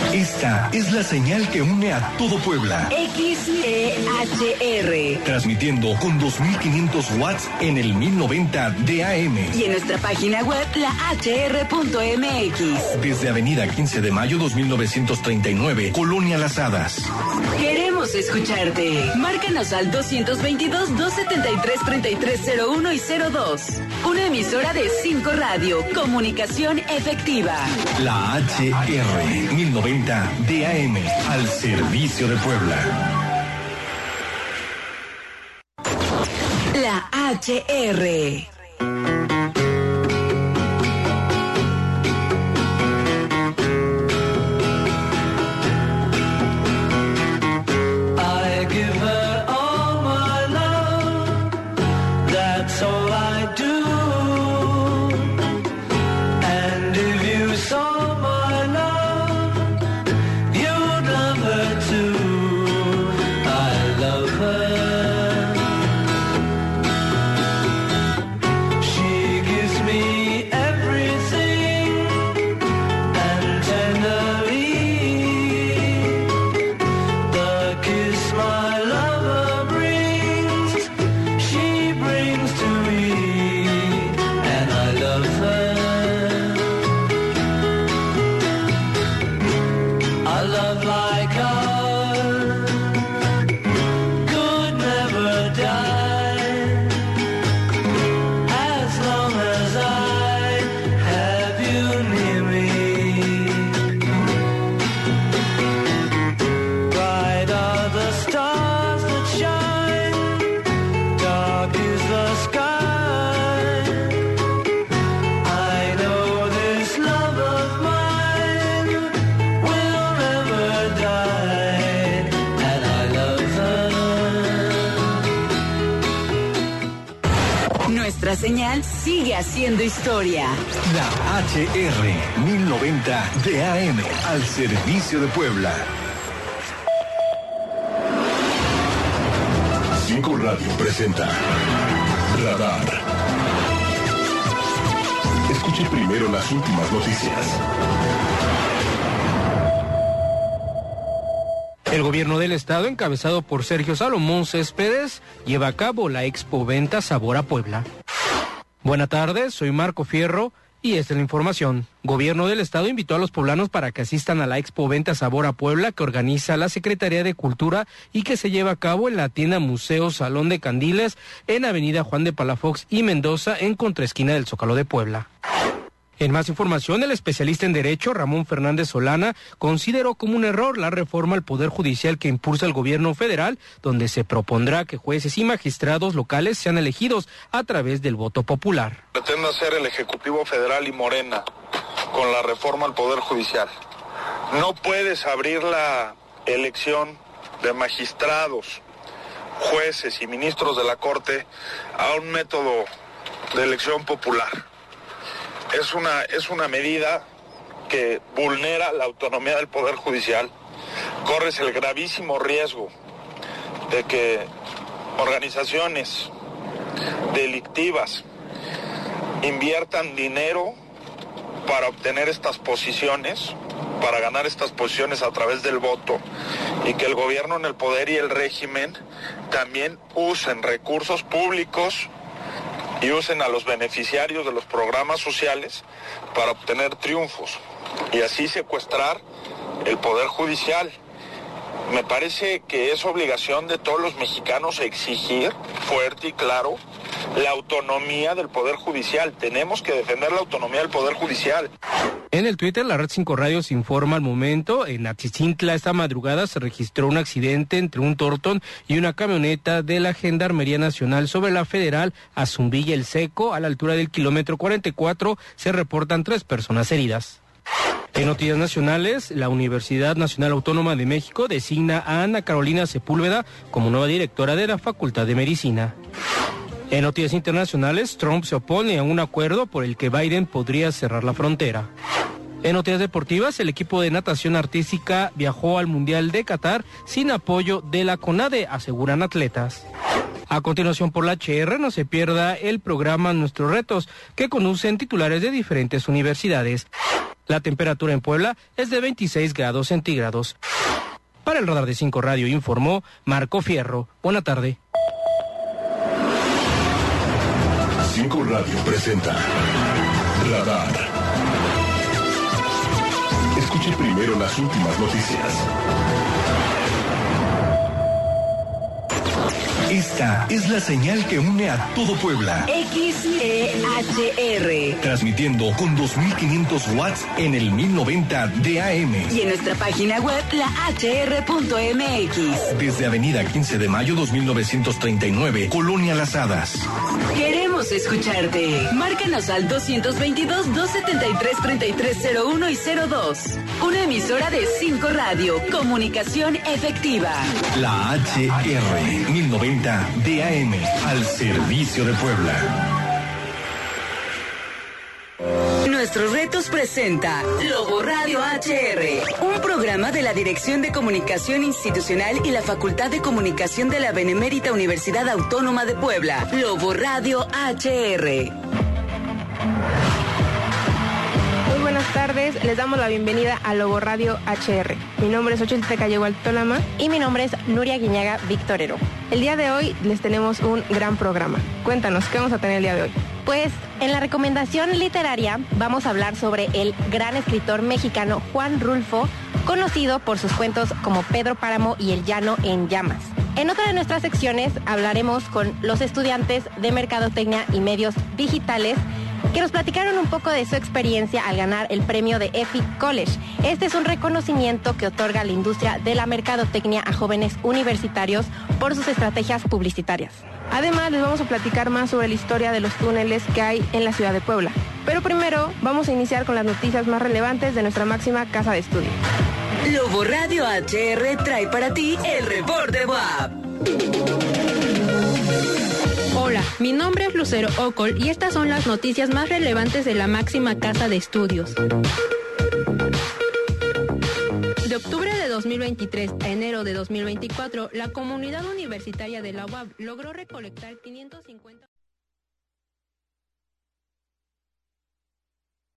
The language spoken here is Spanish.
Esta es la señal que une a todo Puebla. XEHR. Transmitiendo con 2500 watts en el 1090 de AM. Y en nuestra página web, lahr.mx. Desde Avenida 15 de Mayo 2939, Colonia Las Hadas. Queremos escucharte. Márcanos al 222-273-3301 y 02. Una emisora de 5 Radio. Comunicación efectiva. La HR 1090 de AM, al servicio de Puebla. La HR. Nuestra señal sigue haciendo historia. La HR 1090 de AM, al servicio de Puebla. 5 Radio presenta Radar. Escuche primero las últimas noticias. El gobierno del estado, encabezado por Sergio Salomón Céspedes, lleva a cabo la Expo Venta Sabor a Puebla. Buenas tardes, soy Marco Fierro y esta es la información. Gobierno del estado invitó a los poblanos para que asistan a la Expo Venta Sabor a Puebla que organiza la Secretaría de Cultura y que se lleva a cabo en la tienda Museo Salón de Candiles en Avenida Juan de Palafox y Mendoza en contraesquina del Zócalo de Puebla. En más información, el especialista en Derecho, Ramón Fernández Solana, consideró como un error la reforma al Poder Judicial que impulsa el gobierno federal, donde se propondrá que jueces y magistrados locales sean elegidos a través del voto popular. Pretende hacer el Ejecutivo Federal y Morena con la reforma al Poder Judicial. No puedes abrir la elección de magistrados, jueces y ministros de la Corte a un método de elección popular. Es una medida que vulnera la autonomía del Poder Judicial. Corres el gravísimo riesgo de que organizaciones delictivas inviertan dinero para obtener estas posiciones, para ganar estas posiciones a través del voto, y que el gobierno en el poder y el régimen también usen recursos públicos y usen a los beneficiarios de los programas sociales para obtener triunfos y así secuestrar el Poder Judicial. Me parece que es obligación de todos los mexicanos exigir fuerte y claro la autonomía del Poder Judicial. Tenemos que defender la autonomía del Poder Judicial. En el Twitter, la Red 5 Radios informa al momento, en Atzintla esta madrugada se registró un accidente entre un Tortón y una camioneta de la Gendarmería Nacional sobre la Federal a Zumbilla El Seco, a la altura del kilómetro 44, se reportan 3 personas heridas. En noticias nacionales, la Universidad Nacional Autónoma de México designa a Ana Carolina Sepúlveda como nueva directora de la Facultad de Medicina. En noticias internacionales, Trump se opone a un acuerdo por el que Biden podría cerrar la frontera. En noticias deportivas, el equipo de natación artística viajó al Mundial de Qatar sin apoyo de la CONADE, aseguran atletas. A continuación por la HR, no se pierda el programa Nuestros Retos, que conducen titulares de diferentes universidades. La temperatura en Puebla es de 26 grados centígrados. Para el Radar de 5 Radio informó Marco Fierro. Buena tarde. 5 Radio presenta Radar. Escuche primero las últimas noticias. Esta es la señal que une a todo Puebla. XEHR. Transmitiendo con 2500 watts en el 1090 de AM. Y en nuestra página web, lahr.mx. Desde Avenida 15 de Mayo 2939, Colonia Las Hadas. Queremos escucharte. Márcanos al 222-273-3301 y 02. Una emisora de 5 Radio. Comunicación efectiva. La HR 1090 DAM, al servicio de Puebla. Nuestros Retos presenta Lobo Radio HR, un programa de la Dirección de Comunicación Institucional y la Facultad de Comunicación de la Benemérita Universidad Autónoma de Puebla. Lobo Radio HR. Muy buenas tardes, les damos la bienvenida a Lobo Radio HR. Mi nombre es Xochitl Tecayegua Tolama y mi nombre es Nuria Guiñaga Victorero. El día de hoy les tenemos un gran programa. Cuéntanos, ¿qué vamos a tener el día de hoy? Pues en la recomendación literaria vamos a hablar sobre el gran escritor mexicano Juan Rulfo, conocido por sus cuentos como Pedro Páramo y El Llano en Llamas. En otra de nuestras secciones hablaremos con los estudiantes de Mercadotecnia y Medios Digitales que nos platicaron un poco de su experiencia al ganar el premio de EFI College. Este es un reconocimiento que otorga la industria de la mercadotecnia a jóvenes universitarios por sus estrategias publicitarias. Además, les vamos a platicar más sobre la historia de los túneles que hay en la ciudad de Puebla. Pero primero, vamos a iniciar con las noticias más relevantes de nuestra máxima casa de estudio. Lobo Radio HR trae para ti el reporte WAP. Hola, mi nombre es Lucero Ocol y estas son las noticias más relevantes de la máxima casa de estudios. De octubre de 2023 a enero de 2024, la comunidad universitaria de la UAB logró recolectar 550...